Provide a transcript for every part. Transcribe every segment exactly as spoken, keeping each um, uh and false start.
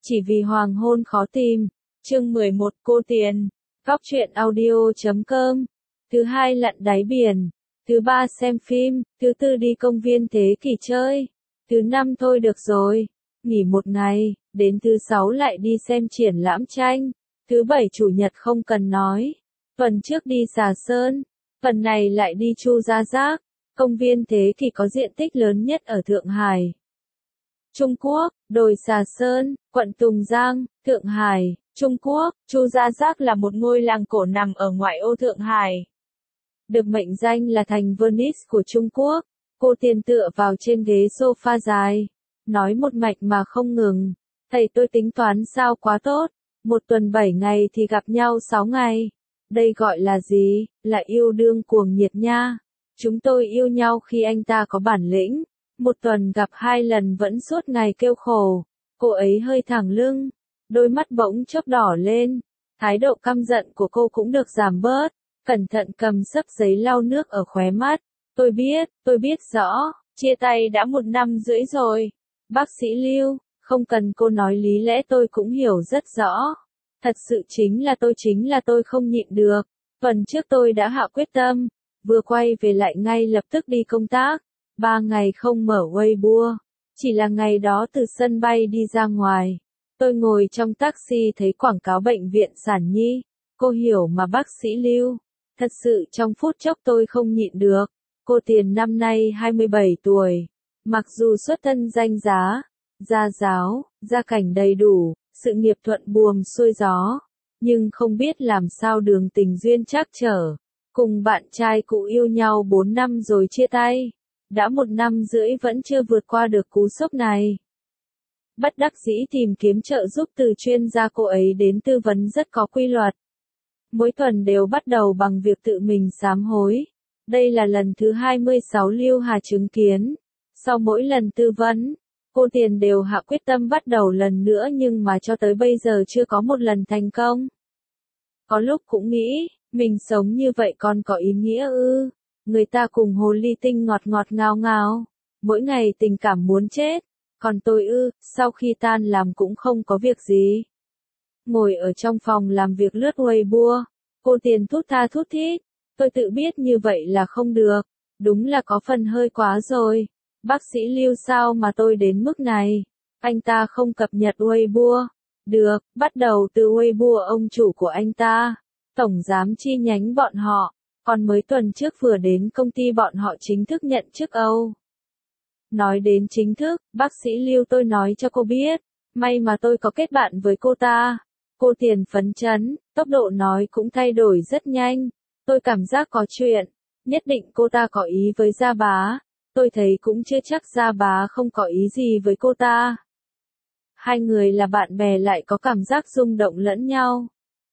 Chỉ vì hoàng hôn khó tìm. Chương mười một Cô Tiền. Góc truyện audio chấm com. Thứ hai lặn đáy biển. Thứ ba xem phim. Thứ tư đi công viên thế kỷ chơi. Thứ năm thôi được rồi. Nghỉ một ngày. Đến thứ sáu lại đi xem triển lãm tranh. Thứ bảy chủ nhật không cần nói. Tuần trước đi Xà Sơn. Phần này lại đi Chu Gia Giác. Công viên thế kỷ có diện tích lớn nhất ở Thượng Hải, Trung Quốc. Đồi Xà Sơn, quận Tùng Giang, Thượng Hải, Trung Quốc. Chu Gia Giác là một ngôi làng cổ nằm ở ngoại ô Thượng Hải, được mệnh danh là thành Venice của Trung Quốc. Cô Tiền tựa vào trên ghế sofa dài, nói một mạch mà không ngừng. Thầy tôi tính toán sao quá tốt. Một tuần bảy ngày thì gặp nhau sáu ngày. Đây gọi là gì? Là yêu đương cuồng nhiệt nha. Chúng tôi yêu nhau khi anh ta có bản lĩnh. Một tuần gặp hai lần vẫn suốt ngày kêu khổ. Cô ấy hơi thẳng lưng. Đôi mắt bỗng chớp đỏ lên. Thái độ căm giận của cô cũng được giảm bớt. Cẩn thận cầm xấp giấy lau nước ở khóe mắt. Tôi biết, tôi biết rõ. Chia tay đã một năm rưỡi rồi. Bác sĩ Lưu, không cần cô nói lý lẽ tôi cũng hiểu rất rõ. Thật sự chính là tôi chính là tôi không nhịn được. Tuần trước tôi đã hạ quyết tâm. Vừa quay về lại ngay lập tức đi công tác. Ba ngày không mở Weibo. Chỉ là ngày đó từ sân bay đi ra ngoài. Tôi ngồi trong taxi thấy quảng cáo bệnh viện sản nhi. Cô hiểu mà bác sĩ Lưu. Thật sự trong phút chốc tôi không nhịn được. Cô Tiền năm nay hai mươi bảy tuổi. Mặc dù xuất thân danh giá, gia giáo, gia cảnh đầy đủ, sự nghiệp thuận buồm xuôi gió. Nhưng không biết làm sao đường tình duyên trắc trở. Cùng bạn trai cũ yêu nhau bốn năm rồi chia tay. Đã một năm rưỡi vẫn chưa vượt qua được cú sốc này. Bất đắc dĩ tìm kiếm trợ giúp từ chuyên gia, cô ấy đến tư vấn rất có quy luật. Mỗi tuần đều bắt đầu bằng việc tự mình sám hối. Đây là lần thứ hai mươi sáu Lưu Hà chứng kiến. Sau mỗi lần tư vấn, cô Tiền đều hạ quyết tâm bắt đầu lần nữa nhưng mà cho tới bây giờ chưa có một lần thành công. Có lúc cũng nghĩ, mình sống như vậy còn có ý nghĩa ư? Người ta cùng hồ ly tinh ngọt ngọt ngào ngào, mỗi ngày tình cảm muốn chết. Còn tôi ư, sau khi tan làm cũng không có việc gì. Ngồi ở trong phòng làm việc lướt Weibo, cô Tiền thút tha thút thít. Tôi tự biết như vậy là không được, đúng là có phần hơi quá rồi. Bác sĩ Lưu sao mà tôi đến mức này? Anh ta không cập nhật Weibo. Được, bắt đầu từ Weibo ông chủ của anh ta, tổng giám chi nhánh bọn họ. Còn mới tuần trước vừa đến công ty bọn họ chính thức nhận chức Âu. Nói đến chính thức, bác sĩ Lưu tôi nói cho cô biết. May mà tôi có kết bạn với cô ta. Cô Tiền phấn chấn, tốc độ nói cũng thay đổi rất nhanh. Tôi cảm giác có chuyện. Nhất định cô ta có ý với Gia Bá. Tôi thấy cũng chưa chắc Gia Bá không có ý gì với cô ta. Hai người là bạn bè lại có cảm giác rung động lẫn nhau.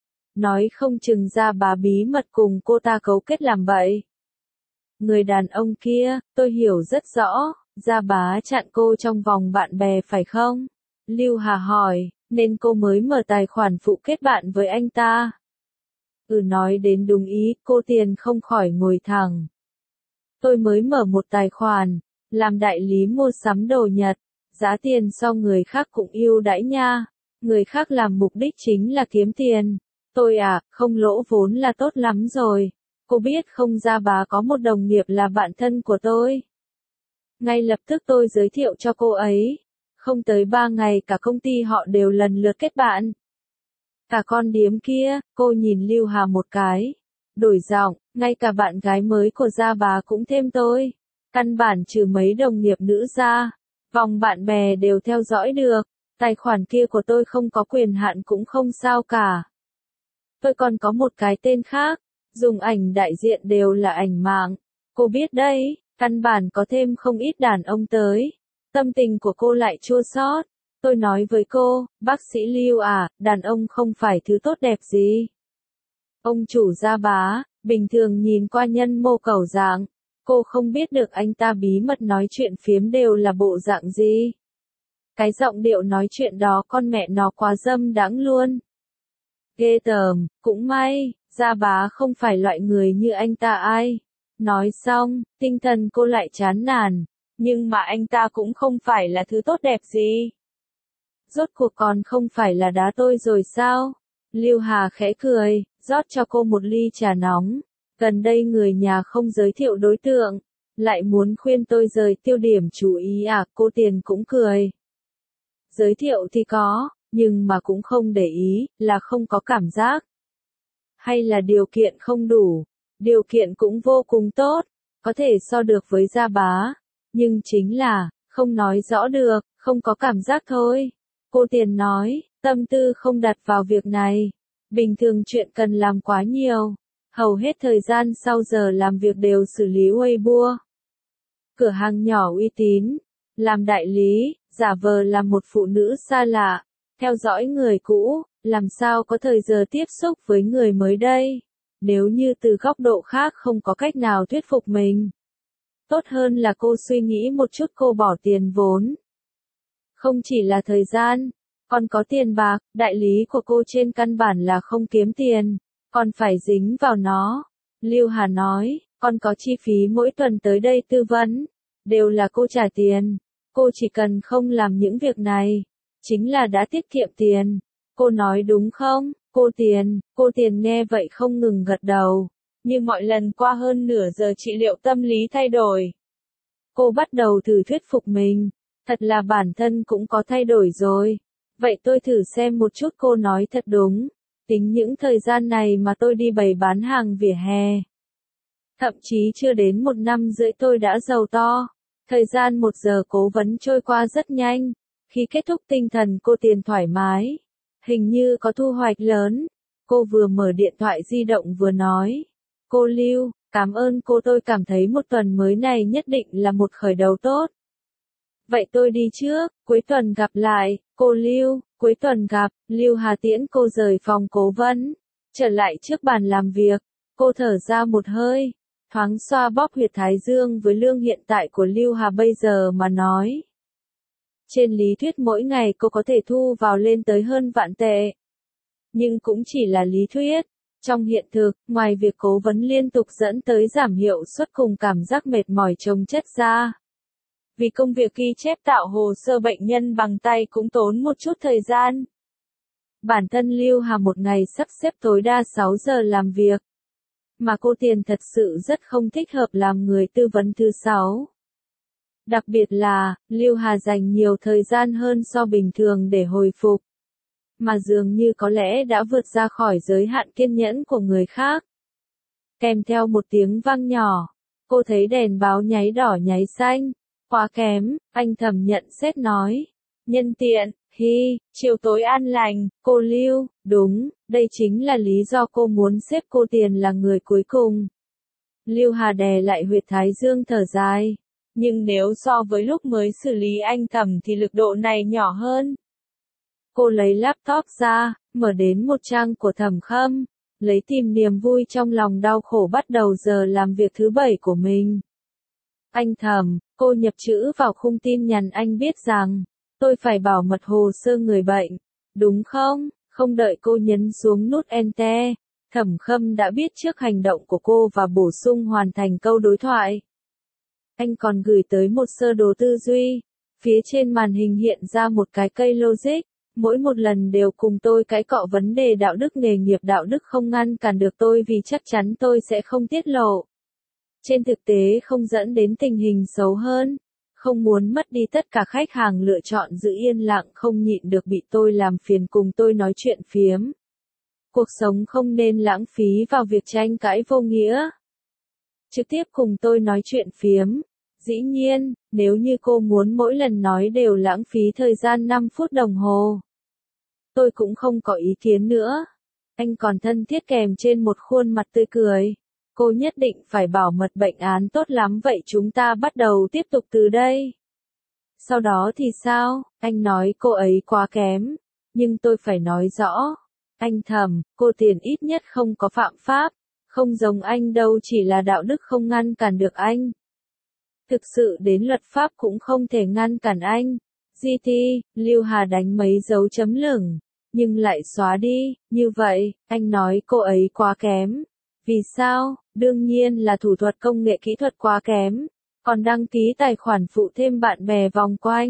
Nói không chừng Gia Bá bí mật cùng cô ta cấu kết làm bậy. Người đàn ông kia, tôi hiểu rất rõ. Gia Bá chặn cô trong vòng bạn bè phải không? Lưu Hà hỏi, nên cô mới mở tài khoản phụ kết bạn với anh ta. Ừ, nói đến đúng ý, cô Tiền không khỏi ngồi thẳng. Tôi mới mở một tài khoản, làm đại lý mua sắm đồ Nhật, giá tiền so người khác cũng ưu đãi nha. Người khác làm mục đích chính là kiếm tiền. Tôi à, không lỗ vốn là tốt lắm rồi. Cô biết không, Gia Bá có một đồng nghiệp là bạn thân của tôi. Ngay lập tức tôi giới thiệu cho cô ấy. Không tới ba ngày cả công ty họ đều lần lượt kết bạn. Cả con điếm kia, cô nhìn Lưu Hà một cái. Đổi giọng, ngay cả bạn gái mới của Gia Bá cũng thêm tôi. Căn bản trừ mấy đồng nghiệp nữ ra, vòng bạn bè đều theo dõi được. Tài khoản kia của tôi không có quyền hạn cũng không sao cả. Tôi còn có một cái tên khác, dùng ảnh đại diện đều là ảnh mạng. Cô biết đấy, căn bản có thêm không ít đàn ông tới. Tâm tình của cô lại chua xót. Tôi nói với cô, bác sĩ Lưu à, đàn ông không phải thứ tốt đẹp gì. Ông chủ Gia Bá, bình thường nhìn qua nhân mô cầu dạng. Cô không biết được anh ta bí mật nói chuyện phiếm đều là bộ dạng gì. Cái giọng điệu nói chuyện đó con mẹ nó quá dâm đãng luôn. Ghê tởm, cũng may, Gia Bá không phải loại người như anh ta ai. Nói xong, tinh thần cô lại chán nản. Nhưng mà anh ta cũng không phải là thứ tốt đẹp gì. Rốt cuộc còn không phải là đá tôi rồi sao? Lưu Hà khẽ cười, rót cho cô một ly trà nóng. Gần đây người nhà không giới thiệu đối tượng, lại muốn khuyên tôi rời tiêu điểm chú ý à? Cô Tiền cũng cười. Giới thiệu thì có, nhưng mà cũng không để ý, là không có cảm giác. Hay là điều kiện không đủ? Điều kiện cũng vô cùng tốt, có thể so được với Gia Bá. Nhưng chính là, không nói rõ được, không có cảm giác thôi. Cô Tiền nói, tâm tư không đặt vào việc này. Bình thường chuyện cần làm quá nhiều. Hầu hết thời gian sau giờ làm việc đều xử lý Weibo. Cửa hàng nhỏ uy tín, làm đại lý, giả vờ làm một phụ nữ xa lạ, theo dõi người cũ, làm sao có thời giờ tiếp xúc với người mới đây. Nếu như từ góc độ khác không có cách nào thuyết phục mình. Tốt hơn là cô suy nghĩ một chút, cô bỏ tiền vốn. Không chỉ là thời gian, còn có tiền bạc, đại lý của cô trên căn bản là không kiếm tiền, còn phải dính vào nó. Lưu Hà nói, còn có chi phí mỗi tuần tới đây tư vấn, đều là cô trả tiền. Cô chỉ cần không làm những việc này, chính là đã tiết kiệm tiền. Cô nói đúng không? Cô Tiền, cô Tiền nghe vậy không ngừng gật đầu. Như mọi lần qua hơn nửa giờ trị liệu tâm lý thay đổi. Cô bắt đầu thử thuyết phục mình. Thật là bản thân cũng có thay đổi rồi. Vậy tôi thử xem một chút, cô nói thật đúng. Tính những thời gian này mà tôi đi bày bán hàng vỉa hè. Thậm chí chưa đến một năm rưỡi tôi đã giàu to. Thời gian một giờ cố vấn trôi qua rất nhanh. Khi kết thúc tinh thần cô Tiền thoải mái. Hình như có thu hoạch lớn. Cô vừa mở điện thoại di động vừa nói. Cô Lưu, cảm ơn cô, tôi cảm thấy một tuần mới này nhất định là một khởi đầu tốt. Vậy tôi đi trước, cuối tuần gặp lại. Cô Lưu, cuối tuần gặp. Lưu Hà tiễn cô rời phòng cố vấn. Trở lại trước bàn làm việc. Cô thở ra một hơi. Thoáng xoa bóp huyệt thái dương. Với lương hiện tại của Lưu Hà bây giờ mà nói. Trên lý thuyết mỗi ngày cô có thể thu vào lên tới hơn vạn tệ. Nhưng cũng chỉ là lý thuyết. Trong hiện thực, ngoài việc cố vấn liên tục dẫn tới giảm hiệu suất cùng cảm giác mệt mỏi chồng chất ra. Vì công việc ghi chép tạo hồ sơ bệnh nhân bằng tay cũng tốn một chút thời gian. Bản thân Lưu Hà một ngày sắp xếp tối đa sáu giờ làm việc. Mà cô Tiền thật sự rất không thích hợp làm người tư vấn thứ sáu. Đặc biệt là, Lưu Hà dành nhiều thời gian hơn so bình thường để hồi phục. Mà dường như có lẽ đã vượt ra khỏi giới hạn kiên nhẫn của người khác. Kèm theo một tiếng vang nhỏ, cô thấy đèn báo nháy đỏ nháy xanh. Quá kém, anh Thẩm nhận xét nói. Nhân tiện, hi, chiều tối an lành, cô Lưu, đúng, đây chính là lý do cô muốn xếp cô Tiền là người cuối cùng. Lưu Hà đè lại huyệt thái dương thở dài. Nhưng nếu so với lúc mới xử lý anh Thẩm thì lực độ này nhỏ hơn. Cô lấy laptop ra, mở đến một trang của Thẩm Khâm, lấy tìm niềm vui trong lòng đau khổ bắt đầu giờ làm việc thứ bảy của mình. Anh Thẩm, cô nhập chữ vào khung tin nhắn, anh biết rằng, tôi phải bảo mật hồ sơ người bệnh, đúng không? Không đợi cô nhấn xuống nút Enter, Thẩm Khâm đã biết trước hành động của cô và bổ sung hoàn thành câu đối thoại. Anh còn gửi tới một sơ đồ tư duy, phía trên màn hình hiện ra một cái cây logic, mỗi một lần đều cùng tôi cãi cọ vấn đề đạo đức nghề nghiệp. Đạo đức không ngăn cản được tôi vì chắc chắn tôi sẽ không tiết lộ. Trên thực tế không dẫn đến tình hình xấu hơn, không muốn mất đi tất cả khách hàng lựa chọn giữ yên lặng, không nhịn được bị tôi làm phiền cùng tôi nói chuyện phiếm. Cuộc sống không nên lãng phí vào việc tranh cãi vô nghĩa. Trực tiếp cùng tôi nói chuyện phiếm. Dĩ nhiên, nếu như cô muốn mỗi lần nói đều lãng phí thời gian năm phút đồng hồ, tôi cũng không có ý kiến nữa. Anh còn thân thiết kèm trên một khuôn mặt tươi cười. Cô nhất định phải bảo mật bệnh án, tốt lắm, vậy chúng ta bắt đầu tiếp tục từ đây. Sau đó thì sao? Anh nói cô ấy quá kém. Nhưng tôi phải nói rõ. Anh Thẩm, cô Tiền ít nhất không có phạm pháp. Không giống anh đâu, chỉ là đạo đức không ngăn cản được anh. Thực sự đến luật pháp cũng không thể ngăn cản anh. giê tê, Lưu Hà đánh mấy dấu chấm lửng, nhưng lại xóa đi. Như vậy, anh nói cô ấy quá kém. Vì sao? Đương nhiên là thủ thuật công nghệ kỹ thuật quá kém. Còn đăng ký tài khoản phụ thêm bạn bè vòng quanh.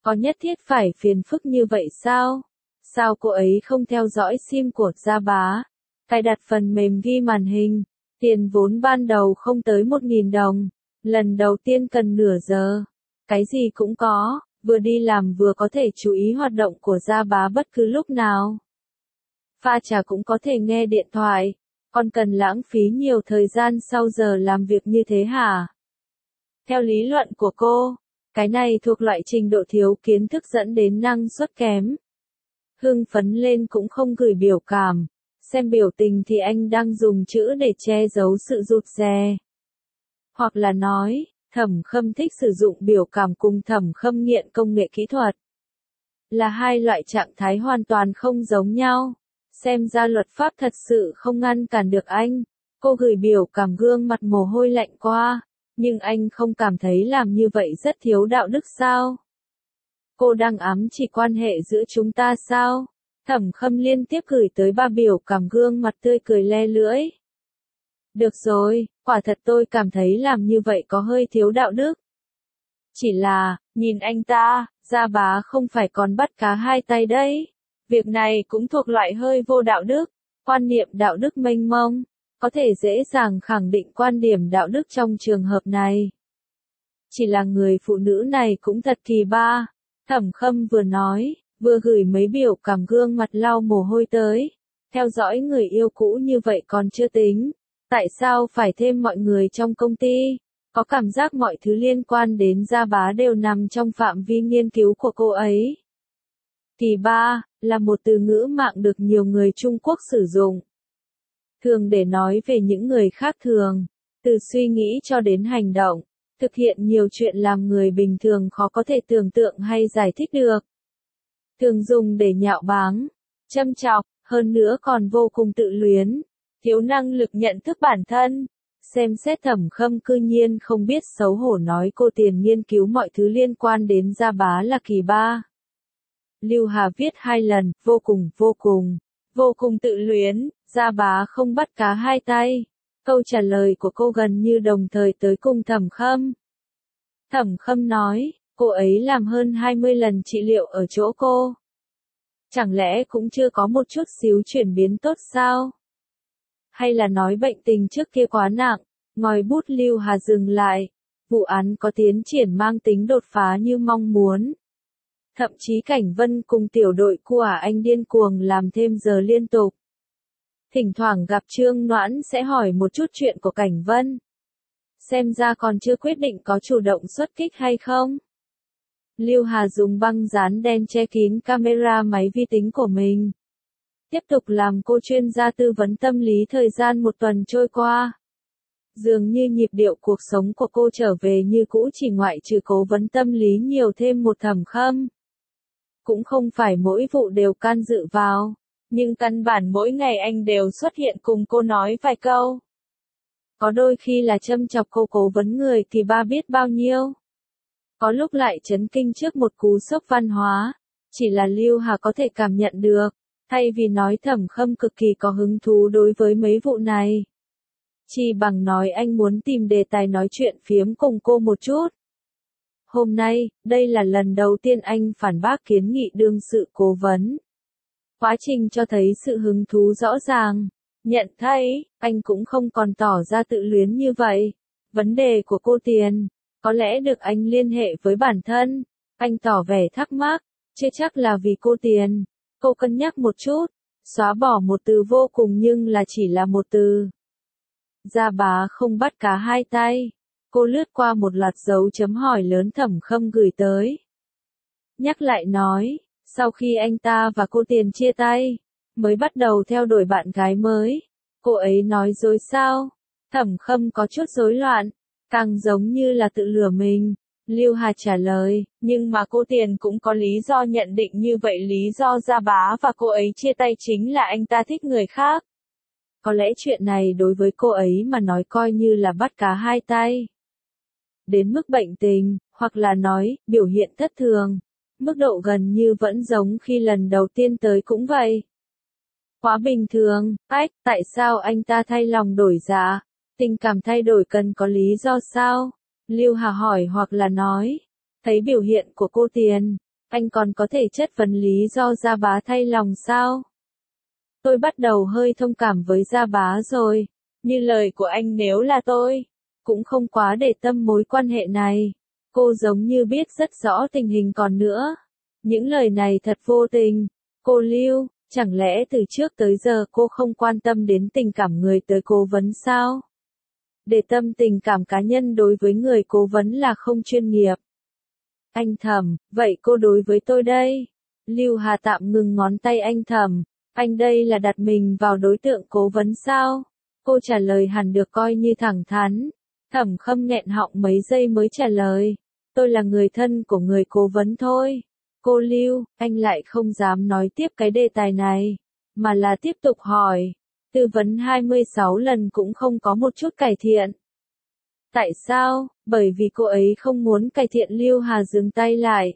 Có nhất thiết phải phiền phức như vậy sao? Sao cô ấy không theo dõi sim của Gia Bá? Cài đặt phần mềm ghi màn hình. Tiền vốn ban đầu không tới một nghìn đồng. Lần đầu tiên cần nửa giờ. Cái gì cũng có, vừa đi làm vừa có thể chú ý hoạt động của Gia Bá bất cứ lúc nào. Pha trà cũng có thể nghe điện thoại. Còn cần lãng phí nhiều thời gian sau giờ làm việc như thế hả? Theo lý luận của cô, cái này thuộc loại trình độ thiếu kiến thức dẫn đến năng suất kém. Hưng phấn lên cũng không gửi biểu cảm. Xem biểu tình thì anh đang dùng chữ để che giấu sự rụt rè. Hoặc là nói, Thẩm Khâm thích sử dụng biểu cảm cùng Thẩm Khâm nghiện công nghệ kỹ thuật. Là hai loại trạng thái hoàn toàn không giống nhau. Xem ra luật pháp thật sự không ngăn cản được anh. Cô gửi biểu cảm gương mặt mồ hôi lạnh qua. Nhưng anh không cảm thấy làm như vậy rất thiếu đạo đức sao? Cô đang ám chỉ quan hệ giữa chúng ta sao? Thẩm Khâm liên tiếp gửi tới ba biểu cảm gương mặt tươi cười le lưỡi. Được rồi, quả thật tôi cảm thấy làm như vậy có hơi thiếu đạo đức. Chỉ là, nhìn anh ta, Gia Bá không phải còn bắt cá hai tay đấy. Việc này cũng thuộc loại hơi vô đạo đức, quan niệm đạo đức mênh mông, có thể dễ dàng khẳng định quan điểm đạo đức trong trường hợp này. Chỉ là người phụ nữ này cũng thật kỳ ba, Thẩm Khâm vừa nói, vừa gửi mấy biểu cảm gương mặt lau mồ hôi tới. Theo dõi người yêu cũ như vậy còn chưa tính. Tại sao phải thêm mọi người trong công ty? Có cảm giác mọi thứ liên quan đến Gia Bá đều nằm trong phạm vi nghiên cứu của cô ấy. Kỳ ba, là một từ ngữ mạng được nhiều người Trung Quốc sử dụng. Thường để nói về những người khác thường, từ suy nghĩ cho đến hành động, thực hiện nhiều chuyện làm người bình thường khó có thể tưởng tượng hay giải thích được. Thường dùng để nhạo báng, châm chọc, hơn nữa còn vô cùng tự luyến, thiếu năng lực nhận thức bản thân. Xem xét Thẩm Khâm cư nhiên không biết xấu hổ nói cô tiền nghiên cứu mọi thứ liên quan đến Gia Bá là kỳ ba. Lưu Hà viết hai lần, vô cùng, vô cùng, vô cùng tự luyến, Gia Bá không bắt cá hai tay. Câu trả lời của cô gần như đồng thời tới cùng Thẩm Khâm. Thẩm Khâm nói, cô ấy làm hơn hai mươi lần trị liệu ở chỗ cô. Chẳng lẽ cũng chưa có một chút xíu chuyển biến tốt sao? Hay là nói bệnh tình trước kia quá nặng, ngòi bút Lưu Hà dừng lại. Vụ án có tiến triển mang tính đột phá như mong muốn. Thậm chí Cảnh Vân cùng tiểu đội của anh điên cuồng làm thêm giờ liên tục. Thỉnh thoảng gặp Trương Noãn sẽ hỏi một chút chuyện của Cảnh Vân. Xem ra còn chưa quyết định có chủ động xuất kích hay không. Lưu Hà dùng băng dán đen che kín camera máy vi tính của mình. Tiếp tục làm cô chuyên gia tư vấn tâm lý thời gian một tuần trôi qua. Dường như nhịp điệu cuộc sống của cô trở về như cũ chỉ ngoại trừ cố vấn tâm lý nhiều thêm một Thẩm Khâm. Cũng không phải mỗi vụ đều can dự vào, nhưng căn bản mỗi ngày anh đều xuất hiện cùng cô nói vài câu. Có đôi khi là châm chọc cô cố vấn người thì ba biết bao nhiêu. Có lúc lại chấn kinh trước một cú sốc văn hóa, chỉ là Lưu Hà có thể cảm nhận được, thay vì nói Thẩm Khâm cực kỳ có hứng thú đối với mấy vụ này. Chỉ bằng nói anh muốn tìm đề tài nói chuyện phiếm cùng cô một chút. Hôm nay, đây là lần đầu tiên anh phản bác kiến nghị đương sự cố vấn. Quá trình cho thấy sự hứng thú rõ ràng. Nhận thấy, anh cũng không còn tỏ ra tự luyến như vậy. Vấn đề của cô Tiền, có lẽ được anh liên hệ với bản thân. Anh tỏ vẻ thắc mắc, chưa chắc là vì cô Tiền. Cô cân nhắc một chút, xóa bỏ một từ vô cùng nhưng là chỉ là một từ. Gia Bá không bắt cá hai tay. Cô lướt qua một loạt dấu chấm hỏi lớn Thẩm Khâm gửi tới. Nhắc lại nói, sau khi anh ta và cô Tiền chia tay, mới bắt đầu theo đuổi bạn gái mới. Cô ấy nói dối sao? Thẩm Khâm có chút rối loạn, càng giống như là tự lừa mình. Lưu Hà trả lời, nhưng mà cô Tiền cũng có lý do nhận định như vậy, lý do Gia Bá và cô ấy chia tay chính là anh ta thích người khác. Có lẽ chuyện này đối với cô ấy mà nói coi như là bắt cá hai tay. Đến mức bệnh tình, hoặc là nói, biểu hiện thất thường. Mức độ gần như vẫn giống khi lần đầu tiên tới cũng vậy. Quá bình thường, ách, tại sao anh ta thay lòng đổi dạ? Tình cảm thay đổi cần có lý do sao? Lưu Hà hỏi hoặc là nói. Thấy biểu hiện của cô Tiền, Anh còn có thể chất vấn lý do Gia Bá thay lòng sao? Tôi bắt đầu hơi thông cảm với Gia Bá rồi. Như lời của anh nếu là tôi, cũng không quá để tâm mối quan hệ này. Cô giống như biết rất rõ tình hình còn nữa. Những lời này thật vô tình. Cô Lưu, chẳng lẽ từ trước tới giờ cô không quan tâm đến tình cảm người tới cố vấn sao? Để tâm tình cảm cá nhân đối với người cố vấn là không chuyên nghiệp. Anh Thẩm, vậy cô đối với tôi đây? Lưu Hà tạm ngừng ngón tay anh Thẩm, anh đây là đặt mình vào đối tượng cố vấn sao? Cô trả lời hẳn được coi như thẳng thắn. Thẩm Khâm nghẹn họng mấy giây mới trả lời, tôi là người thân của người cố vấn thôi. Cô Lưu, anh lại không dám nói tiếp cái đề tài này, mà là tiếp tục hỏi, tư vấn hai mươi sáu lần cũng không có một chút cải thiện. Tại sao? Bởi vì cô ấy không muốn cải thiện. Lưu Hà dừng tay lại.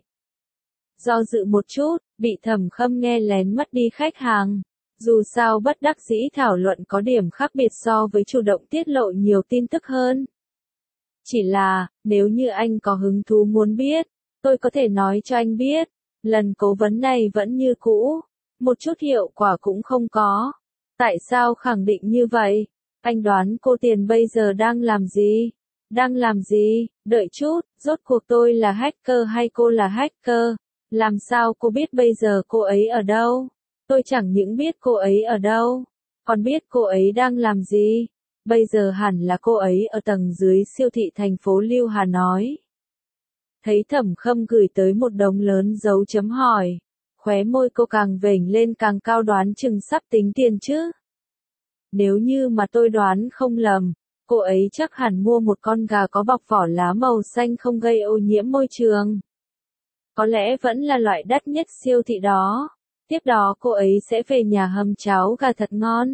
Do dự một chút, bị Thẩm Khâm nghe lén mất đi khách hàng. Dù sao bất đắc dĩ thảo luận có điểm khác biệt so với chủ động tiết lộ nhiều tin tức hơn. Chỉ là, nếu như anh có hứng thú muốn biết, tôi có thể nói cho anh biết, lần cố vấn này vẫn như cũ, một chút hiệu quả cũng không có. Tại sao khẳng định như vậy? Anh đoán cô Tiền bây giờ đang làm gì? Đang làm gì? Đợi chút, rốt cuộc tôi là hacker hay cô là hacker? Làm sao cô biết bây giờ cô ấy ở đâu? Tôi chẳng những biết cô ấy ở đâu, còn biết cô ấy đang làm gì. Bây giờ hẳn là cô ấy ở tầng dưới siêu thị thành phố. Lưu Hà nói. Thấy Thẩm Khâm gửi tới một đống lớn dấu chấm hỏi, khóe môi cô càng vểnh lên càng cao, đoán chừng sắp tính tiền chứ. Nếu như mà tôi đoán không lầm, cô ấy chắc hẳn mua một con gà có bọc vỏ lá màu xanh không gây ô nhiễm môi trường. Có lẽ vẫn là loại đắt nhất siêu thị đó. Tiếp đó cô ấy sẽ về nhà hầm cháo gà thật ngon.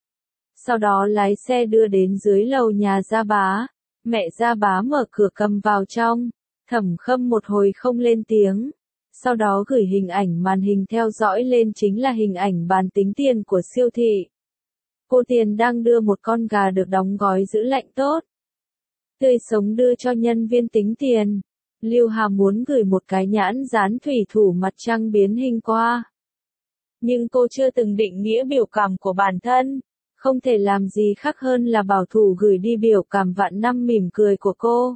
Sau đó lái xe đưa đến dưới lầu nhà Gia Bá. Mẹ Gia Bá mở cửa cầm vào trong. Thẩm Khâm một hồi không lên tiếng. Sau đó gửi hình ảnh màn hình theo dõi lên, chính là hình ảnh bàn tính tiền của siêu thị. Cô Tiền đang đưa một con gà được đóng gói giữ lạnh tốt, tươi sống đưa cho nhân viên tính tiền. Lưu Hà muốn gửi một cái nhãn dán thủy thủ mặt trăng biến hình qua. Nhưng cô chưa từng định nghĩa biểu cảm của bản thân, không thể làm gì khác hơn là bảo thủ gửi đi biểu cảm vạn năm mỉm cười của cô.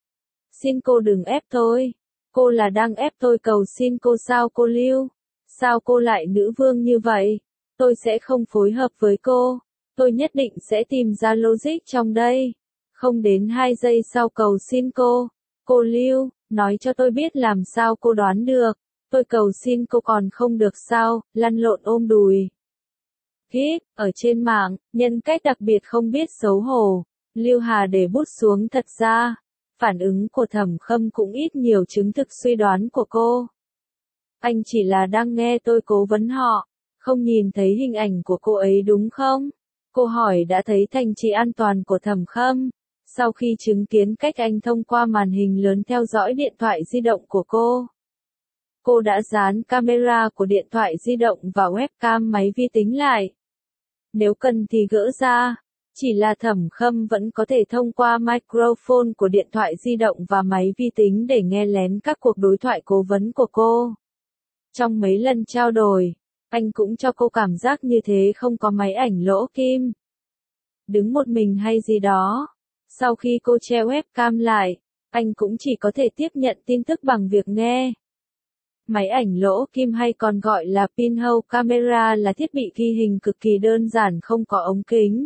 Xin cô đừng ép tôi. Cô là đang ép tôi cầu xin cô sao cô Lưu? Sao cô lại nữ vương như vậy? Tôi sẽ không phối hợp với cô. Tôi nhất định sẽ tìm ra logic trong đây. Không đến hai giây sau cầu xin cô. Cô Lưu, nói cho tôi biết làm sao cô đoán được. Tôi cầu xin cô còn không được sao, lăn lộn ôm đùi. Hít, ở trên mạng, nhân cách đặc biệt không biết xấu hổ. Lưu Hà để bút xuống. Thật ra, phản ứng của Thẩm Khâm cũng ít nhiều chứng thực suy đoán của cô. Anh chỉ là đang nghe tôi cố vấn họ, không nhìn thấy hình ảnh của cô ấy đúng không? Cô hỏi đã thấy thành trì an toàn của Thẩm Khâm. Sau khi chứng kiến cách anh thông qua màn hình lớn theo dõi điện thoại di động của cô. Cô đã dán camera của điện thoại di động và webcam máy vi tính lại. Nếu cần thì gỡ ra. Chỉ là Thẩm Khâm vẫn có thể thông qua microphone của điện thoại di động và máy vi tính để nghe lén các cuộc đối thoại cố vấn của cô. Trong mấy lần trao đổi, anh cũng cho cô cảm giác như thế không có máy ảnh lỗ kim. Đứng một mình hay gì đó. Sau khi cô che webcam lại, anh cũng chỉ có thể tiếp nhận tin tức bằng việc nghe. Máy ảnh lỗ kim hay còn gọi là pinhole camera là thiết bị ghi hình cực kỳ đơn giản không có ống kính.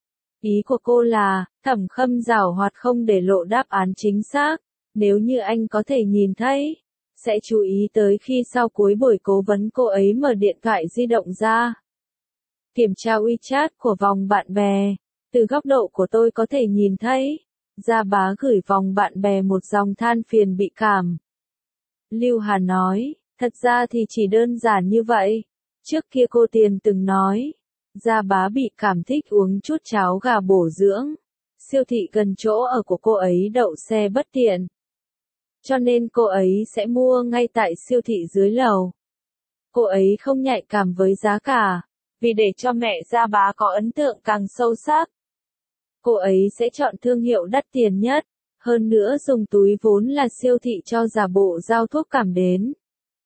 Ý của cô là, Thẩm Khâm giảo hoạt không để lộ đáp án chính xác. Nếu như anh có thể nhìn thấy, sẽ chú ý tới khi sau cuối buổi cố vấn cô ấy mở điện thoại di động ra. Kiểm tra WeChat của vòng bạn bè. Từ góc độ của tôi có thể nhìn thấy, Gia Bá gửi vòng bạn bè một dòng than phiền bị cảm. Lưu Hà nói, thật ra thì chỉ đơn giản như vậy. Trước kia cô Tiền từng nói, Gia Bá bị cảm thích uống chút cháo gà bổ dưỡng. Siêu thị gần chỗ ở của cô ấy đậu xe bất tiện. Cho nên cô ấy sẽ mua ngay tại siêu thị dưới lầu. Cô ấy không nhạy cảm với giá cả, vì để cho mẹ Gia Bá có ấn tượng càng sâu sắc. Cô ấy sẽ chọn thương hiệu đắt tiền nhất, hơn nữa dùng túi vốn là siêu thị cho giả bộ giao thuốc cảm đến.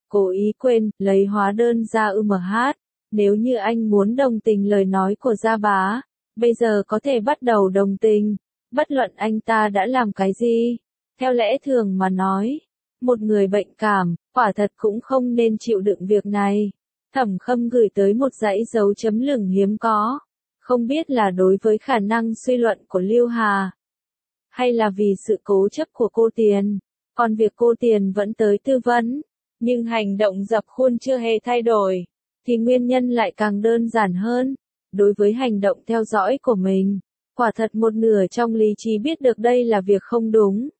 cố ý quên, lấy hóa đơn ra ư em hát. Nếu như anh muốn đồng tình lời nói của Gia Bá, bây giờ có thể bắt đầu đồng tình, bất luận anh ta đã làm cái gì. Theo lẽ thường mà nói, một người bệnh cảm, quả thật cũng không nên chịu đựng việc này. Thẩm Khâm gửi tới một dãy dấu chấm lửng hiếm có. Không biết là đối với khả năng suy luận của Lưu Hà, hay là vì sự cố chấp của cô Tiền. Còn việc cô Tiền vẫn tới tư vấn, nhưng hành động dập khuôn chưa hề thay đổi, thì nguyên nhân lại càng đơn giản hơn. Đối với hành động theo dõi của mình, quả thật một nửa trong lý trí biết được đây là việc không đúng.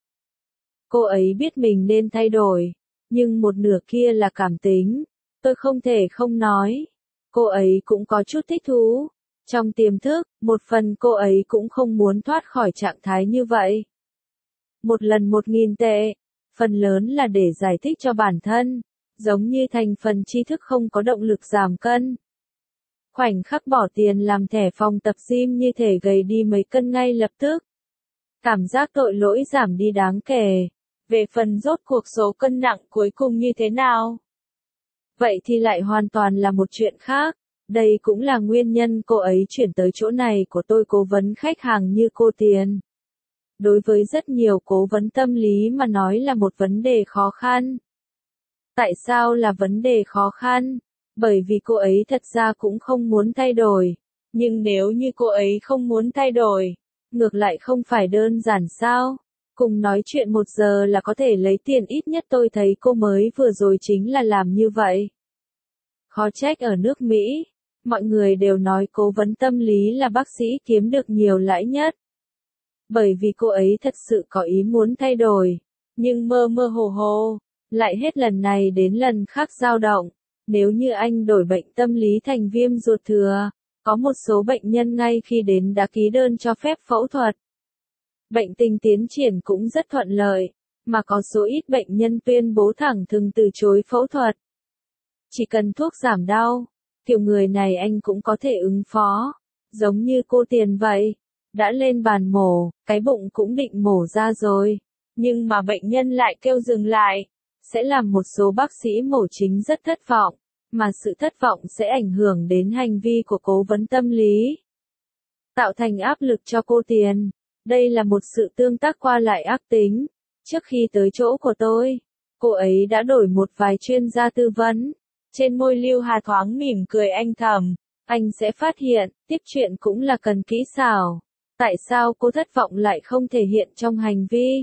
Cô ấy biết mình nên thay đổi, nhưng một nửa kia là cảm tính. Tôi không thể không nói. Cô ấy cũng có chút thích thú. Trong tiềm thức, một phần cô ấy cũng không muốn thoát khỏi trạng thái như vậy. Một lần một nghìn tệ, phần lớn là để giải thích cho bản thân, giống như thành phần tri thức không có động lực giảm cân. Khoảnh khắc bỏ tiền làm thẻ phòng tập gym như thể gầy đi mấy cân ngay lập tức. Cảm giác tội lỗi giảm đi đáng kể. Về phần rốt cuộc số cân nặng cuối cùng như thế nào? Vậy thì lại hoàn toàn là một chuyện khác. Đây cũng là nguyên nhân cô ấy chuyển tới chỗ này của tôi cố vấn khách hàng như cô Tiền. Đối với rất nhiều cố vấn tâm lý mà nói là một vấn đề khó khăn. Tại sao là vấn đề khó khăn? Bởi vì cô ấy thật ra cũng không muốn thay đổi. Nhưng nếu như cô ấy không muốn thay đổi, ngược lại không phải đơn giản sao? Cùng nói chuyện một giờ là có thể lấy tiền, ít nhất tôi thấy cô mới vừa rồi chính là làm như vậy. Khó trách ở nước Mỹ, mọi người đều nói cố vấn tâm lý là bác sĩ kiếm được nhiều lãi nhất. Bởi vì cô ấy thật sự có ý muốn thay đổi, nhưng mơ mơ hồ hồ, lại hết lần này đến lần khác dao động. Nếu như anh đổi bệnh tâm lý thành viêm ruột thừa, có một số bệnh nhân ngay khi đến đã ký đơn cho phép phẫu thuật. Bệnh tình tiến triển cũng rất thuận lợi, mà có số ít bệnh nhân tuyên bố thẳng thừng từ chối phẫu thuật. Chỉ cần thuốc giảm đau, kiểu người này anh cũng có thể ứng phó, giống như cô Tiền vậy. Đã lên bàn mổ, cái bụng cũng định mổ ra rồi, nhưng mà bệnh nhân lại kêu dừng lại, sẽ làm một số bác sĩ mổ chính rất thất vọng, mà sự thất vọng sẽ ảnh hưởng đến hành vi của cố vấn tâm lý, tạo thành áp lực cho cô Tiền. Đây là một sự tương tác qua lại ác tính. Trước khi tới chỗ của tôi, cô ấy đã đổi một vài chuyên gia tư vấn. Trên môi Lưu Hà thoáng mỉm cười anh thầm, anh sẽ phát hiện, tiếp chuyện cũng là cần kỹ xảo. Tại sao cô thất vọng lại không thể hiện trong hành vi?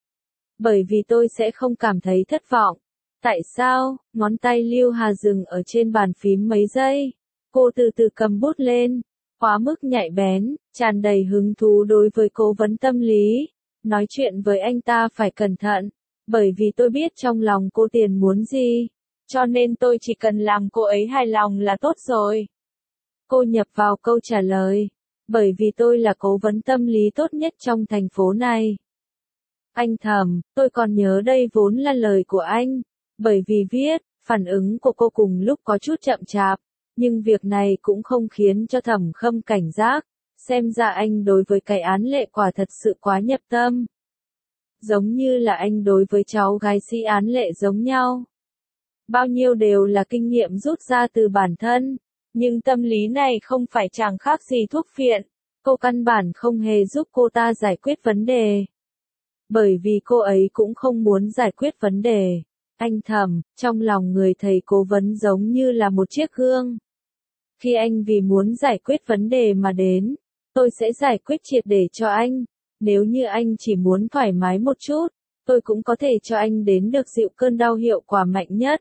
Bởi vì tôi sẽ không cảm thấy thất vọng. Tại sao? Ngón tay Lưu Hà dừng ở trên bàn phím mấy giây. Cô từ từ cầm bút lên, quá mức nhạy bén, tràn đầy hứng thú đối với cố vấn tâm lý. Nói chuyện với anh ta phải cẩn thận, bởi vì tôi biết trong lòng cô Tiền muốn gì. Cho nên tôi chỉ cần làm cô ấy hài lòng là tốt rồi. Cô nhập vào câu trả lời. Bởi vì tôi là cố vấn tâm lý tốt nhất trong thành phố này. Anh thầm, tôi còn nhớ đây vốn là lời của anh. Bởi vì viết, phản ứng của cô cùng lúc có chút chậm chạp. Nhưng việc này cũng không khiến cho Thẩm Khâm cảnh giác. Xem ra anh đối với cái án lệ quả thật sự quá nhập tâm. Giống như là anh đối với cháu gái sĩ án lệ giống nhau. Bao nhiêu đều là kinh nghiệm rút ra từ bản thân. Nhưng tâm lý này không phải chẳng khác gì thuốc phiện. Cô căn bản không hề giúp cô ta giải quyết vấn đề. Bởi vì cô ấy cũng không muốn giải quyết vấn đề. Anh thầm, trong lòng người thầy cố vấn giống như là một chiếc gương. Khi anh vì muốn giải quyết vấn đề mà đến, tôi sẽ giải quyết triệt để cho anh. Nếu như anh chỉ muốn thoải mái một chút, tôi cũng có thể cho anh đến được dịu cơn đau hiệu quả mạnh nhất.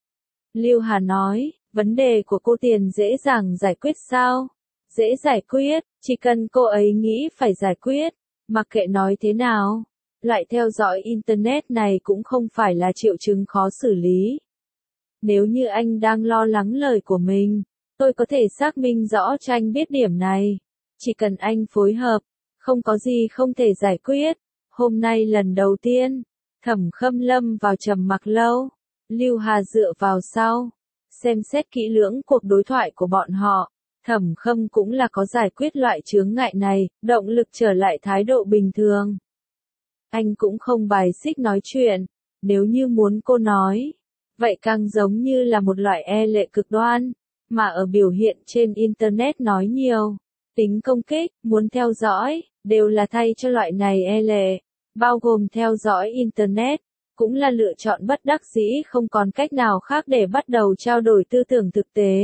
Lưu Hà nói, vấn đề của cô Tiền dễ dàng giải quyết sao? Dễ giải quyết, chỉ cần cô ấy nghĩ phải giải quyết, mặc kệ nói thế nào. Loại theo dõi Internet này cũng không phải là triệu chứng khó xử lý. Nếu như anh đang lo lắng lời của mình, tôi có thể xác minh rõ cho anh biết điểm này. Chỉ cần anh phối hợp, không có gì không thể giải quyết. Hôm nay lần đầu tiên, Thẩm Khâm lâm vào trầm mặc lâu. Lưu Hà dựa vào sau, xem xét kỹ lưỡng cuộc đối thoại của bọn họ. Thẩm Khâm cũng là có giải quyết loại chướng ngại này, động lực trở lại thái độ bình thường. Anh cũng không bài xích nói chuyện, nếu như muốn cô nói. vậy càng giống như là một loại e lệ cực đoan, mà ở biểu hiện trên Internet nói nhiều, tính công kích, muốn theo dõi, đều là thay cho loại này e lệ, bao gồm theo dõi Internet, cũng là lựa chọn bất đắc dĩ không còn cách nào khác để bắt đầu trao đổi tư tưởng thực tế.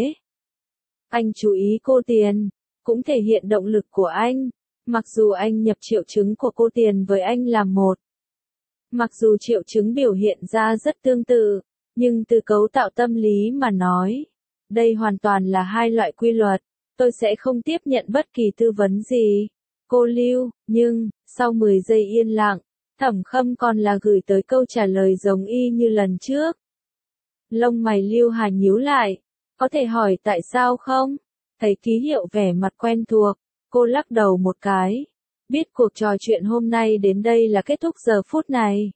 Anh chú ý cô tiền, cũng thể hiện động lực của anh, mặc dù anh nhập triệu chứng của cô tiền với anh là một. Mặc dù triệu chứng biểu hiện ra rất tương tự, nhưng từ cấu tạo tâm lý mà nói, đây hoàn toàn là hai loại quy luật, tôi sẽ không tiếp nhận bất kỳ tư vấn gì. Cô Lưu, nhưng, sau mười giây yên lặng, Thẩm Khâm còn là gửi tới câu trả lời giống y như lần trước. Lông mày Lưu Hà nhíu lại, có thể hỏi tại sao không? Thấy ký hiệu vẻ mặt quen thuộc, cô lắc đầu một cái. Biết cuộc trò chuyện hôm nay đến đây là kết thúc giờ phút này.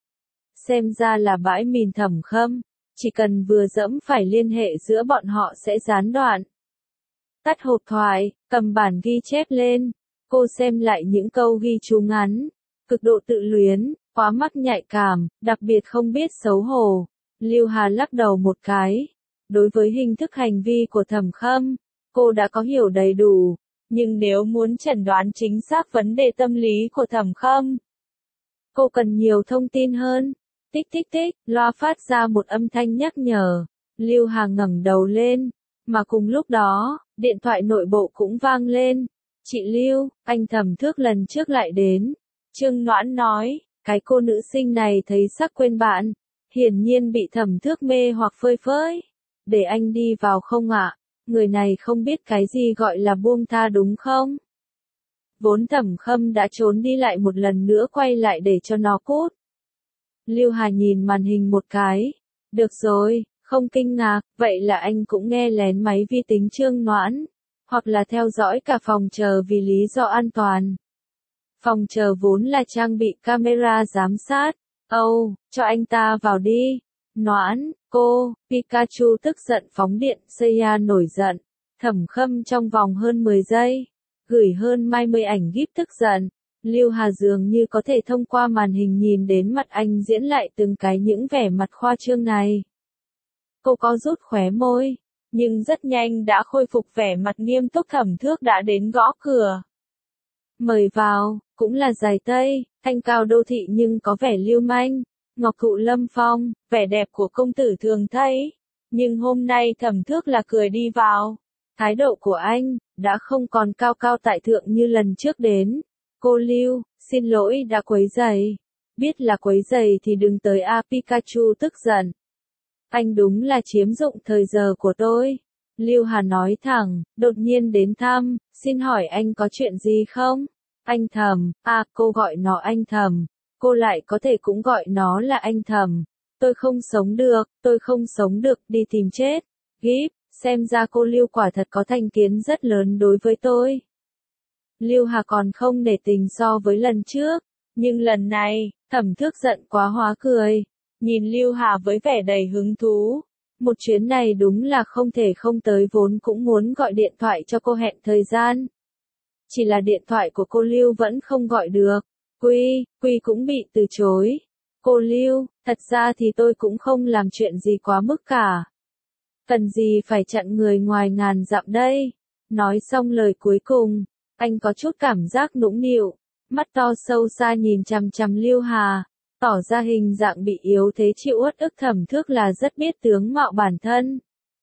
Xem ra là bãi mìn Thẩm Khâm, chỉ cần vừa dẫm phải liên hệ giữa bọn họ sẽ gián đoạn. Tắt hộp thoại, cầm bản ghi chép lên, cô xem lại những câu ghi chú ngắn. Cực độ tự luyến, quá mắc nhạy cảm, đặc biệt không biết xấu hổ. Lưu Hà lắc đầu một cái. Đối với hình thức hành vi của Thẩm Khâm, cô đã có hiểu đầy đủ. Nhưng nếu muốn chẩn đoán chính xác vấn đề tâm lý của Thẩm Khâm, cô cần nhiều thông tin hơn. Tích tích tích, loa phát ra một âm thanh nhắc nhở. Lưu Hà ngẩng đầu lên, mà cùng lúc đó, điện thoại nội bộ cũng vang lên. Chị Lưu, anh Thẩm Thước lần trước lại đến. Trương Noãn nói, cái cô nữ sinh này thấy sắc quên bạn, hiển nhiên bị Thẩm Thước mê hoặc phơi phới. Để anh đi vào không ạ? Người này không biết cái gì gọi là buông tha đúng không? Vốn Thẩm Khâm đã trốn đi lại một lần nữa quay lại để cho nó cút. Lưu Hà nhìn màn hình một cái. Được rồi, không kinh ngạc, vậy là anh cũng nghe lén máy vi tính Trương Noãn, hoặc là theo dõi cả phòng chờ vì lý do an toàn. Phòng chờ vốn là trang bị camera giám sát. Âu, oh, cho anh ta vào đi. Noãn, cô, Pikachu tức giận phóng điện, Seiya nổi giận. Thẩm Khâm trong vòng hơn mười giây, gửi hơn hai mươi ảnh gif tức giận. Lưu Hà dường như có thể thông qua màn hình nhìn đến mặt anh diễn lại từng cái những vẻ mặt khoa trương này. Cô có rút khóe môi, nhưng rất nhanh đã khôi phục vẻ mặt nghiêm túc. Thẩm Thước đã đến gõ cửa. Mời vào, cũng là dài tây, thanh cao đô thị nhưng có vẻ lưu manh. Ngọc thụ lâm phong, vẻ đẹp của công tử thường thấy. Nhưng hôm nay Thẩm Thước là cười đi vào. Thái độ của anh, đã không còn cao cao tại thượng như lần trước đến. Cô Lưu, xin lỗi đã quấy rầy. Biết là quấy rầy thì đừng tới a. Pikachu tức giận. Anh đúng là chiếm dụng thời giờ của tôi. Lưu Hà nói thẳng, đột nhiên đến thăm, xin hỏi anh có chuyện gì không? Anh Thẩm, à, cô gọi nó anh Thẩm. Cô lại có thể cũng gọi nó là anh Thẩm. Tôi không sống được, tôi không sống được, đi tìm chết. Gíp, xem ra cô Lưu quả thật có thành kiến rất lớn đối với tôi. Lưu Hà còn không nể tình so với lần trước, nhưng lần này, Thẩm Thước giận quá hóa cười. Nhìn Lưu Hà với vẻ đầy hứng thú. Một chuyến này đúng là không thể không tới, vốn cũng muốn gọi điện thoại cho cô hẹn thời gian. Chỉ là điện thoại của cô Lưu vẫn không gọi được. Quy, Quy cũng bị từ chối. Cô Lưu, thật ra thì tôi cũng không làm chuyện gì quá mức cả. Cần gì phải chặn người ngoài ngàn dặm đây? Nói xong lời cuối cùng, anh có chút cảm giác nũng nịu, mắt to sâu xa nhìn chằm chằm Lưu Hà, tỏ ra hình dạng bị yếu thế chịu uất ức. Thẩm Thước là rất biết tướng mạo bản thân.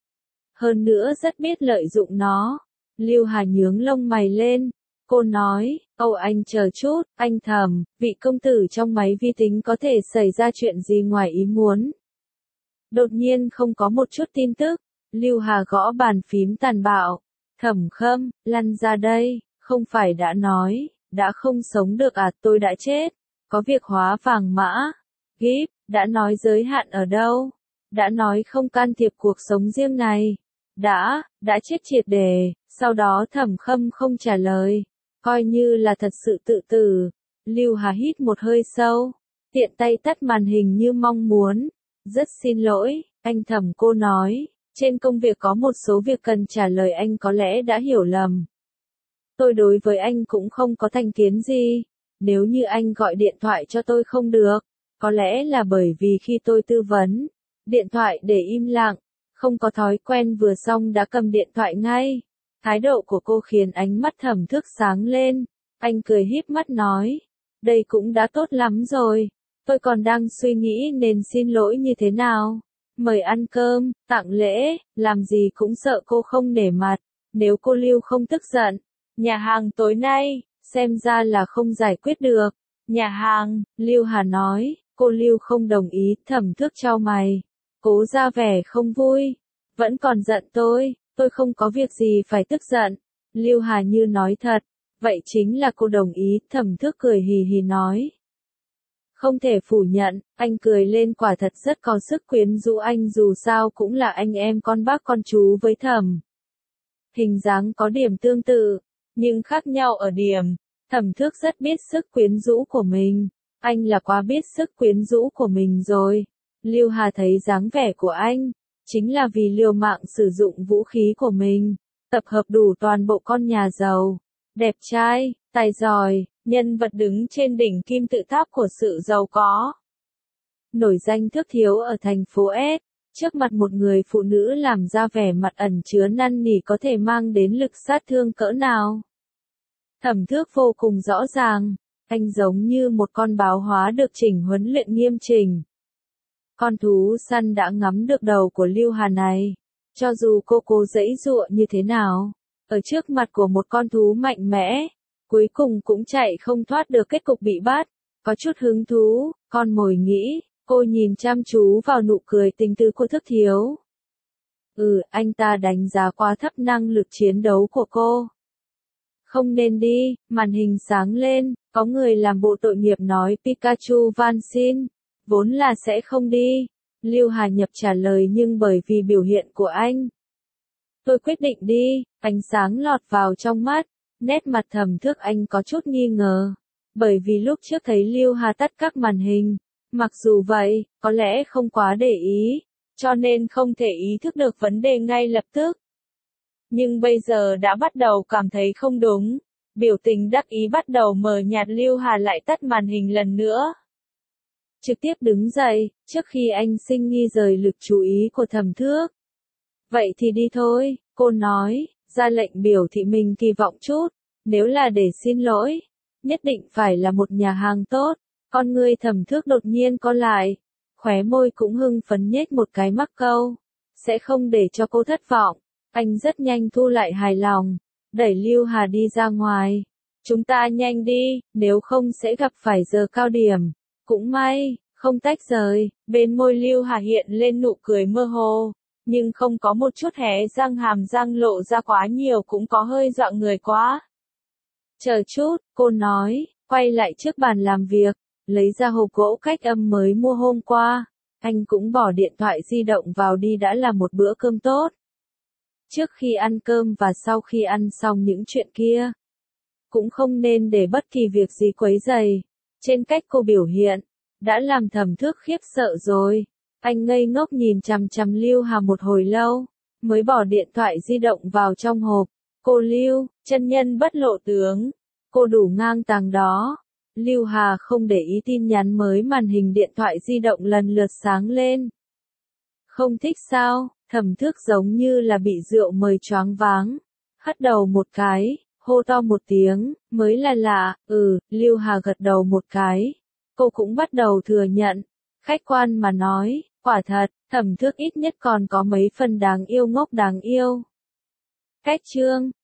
Hơn nữa rất biết lợi dụng nó. Lưu Hà nhướng lông mày lên. Cô nói, Âu anh chờ chút, anh Thẩm, vị công tử trong máy vi tính có thể xảy ra chuyện gì ngoài ý muốn. Đột nhiên không có một chút tin tức. Lưu Hà gõ bàn phím tàn bạo. Thẩm Khâm, lăn ra đây, không phải đã nói, đã không sống được à? Tôi đã chết. Có việc hóa vàng mã. Gíp, đã nói giới hạn ở đâu? Đã nói không can thiệp cuộc sống riêng này. Đã, đã chết triệt để. Sau đó Thẩm Khâm không trả lời. Coi như là thật sự tự tử. Lưu Hà hít một hơi sâu. Tiện tay tắt màn hình như mong muốn. Rất xin lỗi, anh Thẩm, cô nói. Trên công việc có một số việc cần trả lời, anh có lẽ đã hiểu lầm. Tôi đối với anh cũng không có thành kiến gì. Nếu như anh gọi điện thoại cho tôi không được, có lẽ là bởi vì khi tôi tư vấn, điện thoại để im lặng, không có thói quen vừa xong đã cầm điện thoại ngay. Thái độ của cô khiến ánh mắt Thẩm Thước sáng lên, anh cười híp mắt nói, đây cũng đã tốt lắm rồi, tôi còn đang suy nghĩ nên xin lỗi như thế nào. Mời ăn cơm, tặng lễ, làm gì cũng sợ cô không nể mặt, nếu cô Lưu không tức giận. Nhà hàng tối nay, xem ra là không giải quyết được. Nhà hàng, Lưu Hà nói, cô Lưu không đồng ý, Thẩm Thước chau mày, cố ra vẻ không vui, vẫn còn giận tôi, tôi không có việc gì phải tức giận. Lưu Hà như nói thật, vậy chính là cô đồng ý, Thẩm Thước cười hì hì nói. Không thể phủ nhận, anh cười lên quả thật rất có sức quyến rũ, anh dù sao cũng là anh em con bác con chú với Thẩm. Hình dáng có điểm tương tự, nhưng khác nhau ở điểm, Thẩm Thước rất biết sức quyến rũ của mình, anh là quá biết sức quyến rũ của mình rồi. Lưu Hà thấy dáng vẻ của anh, chính là vì liều mạng sử dụng vũ khí của mình, tập hợp đủ toàn bộ con nhà giàu, đẹp trai, tài giỏi, nhân vật đứng trên đỉnh kim tự tháp của sự giàu có. Nổi danh Thước thiếu ở thành phố S, trước mặt một người phụ nữ làm ra vẻ mặt ẩn chứa năn nỉ có thể mang đến lực sát thương cỡ nào. Thẩm Thước vô cùng rõ ràng, anh giống như một con báo hóa được chỉnh huấn luyện nghiêm chỉnh. Con thú săn đã ngắm được đầu của Lưu Hà này, cho dù cô cố giãy giụa như thế nào, ở trước mặt của một con thú mạnh mẽ, cuối cùng cũng chạy không thoát được kết cục bị bắt. Có chút hứng thú, con mồi nghĩ, cô nhìn chăm chú vào nụ cười tình tứ của Thước thiếu. Ừ, anh ta đánh giá quá thấp năng lực chiến đấu của cô. Không nên đi, màn hình sáng lên, có người làm bộ tội nghiệp nói Pikachu van xin, vốn là sẽ không đi. Lưu Hà Nhập trả lời nhưng bởi vì biểu hiện của anh. Tôi quyết định đi, ánh sáng lọt vào trong mắt, nét mặt Thẩm Thước anh có chút nghi ngờ. Bởi vì lúc trước thấy Lưu Hà tắt các màn hình, mặc dù vậy, có lẽ không quá để ý, cho nên không thể ý thức được vấn đề ngay lập tức. Nhưng bây giờ đã bắt đầu cảm thấy không đúng, biểu tình đắc ý bắt đầu mờ nhạt, Lưu Hà lại tắt màn hình lần nữa. Trực tiếp đứng dậy, trước khi anh sinh nghi rời lực chú ý của Thẩm Thước. Vậy thì đi thôi, cô nói, ra lệnh biểu thị mình kỳ vọng chút, nếu là để xin lỗi, nhất định phải là một nhà hàng tốt. Con người Thẩm Thước đột nhiên co lại, khóe môi cũng hưng phấn nhếch một cái mắc câu, sẽ không để cho cô thất vọng. Anh rất nhanh thu lại hài lòng, đẩy Lưu Hà đi ra ngoài. Chúng ta nhanh đi, nếu không sẽ gặp phải giờ cao điểm. Cũng may, không tách rời, bên môi Lưu Hà hiện lên nụ cười mơ hồ, nhưng không có một chút hé răng, hàm răng lộ ra quá nhiều cũng có hơi dọa người quá. Chờ chút, cô nói, quay lại trước bàn làm việc, lấy ra hộp gỗ cách âm mới mua hôm qua. Anh cũng bỏ điện thoại di động vào đi, đã là một bữa cơm tốt. Trước khi ăn cơm và sau khi ăn xong những chuyện kia, cũng không nên để bất kỳ việc gì quấy rầy. Trên cách cô biểu hiện, đã làm Thẩm Thước khiếp sợ rồi. Anh ngây ngốc nhìn chằm chằm Lưu Hà một hồi lâu, mới bỏ điện thoại di động vào trong hộp. Cô Lưu, chân nhân bất lộ tướng, cô đủ ngang tàng đó. Lưu Hà không để ý tin nhắn mới, màn hình điện thoại di động lần lượt sáng lên. Không thích sao? Thẩm Thước giống như là bị rượu mời choáng váng, hất đầu một cái, hô to một tiếng, mới là lạ. Ừ, Lưu Hà gật đầu một cái. Cô cũng bắt đầu thừa nhận, khách quan mà nói, quả thật, Thẩm Thước ít nhất còn có mấy phần đáng yêu, ngốc đáng yêu. Cách chương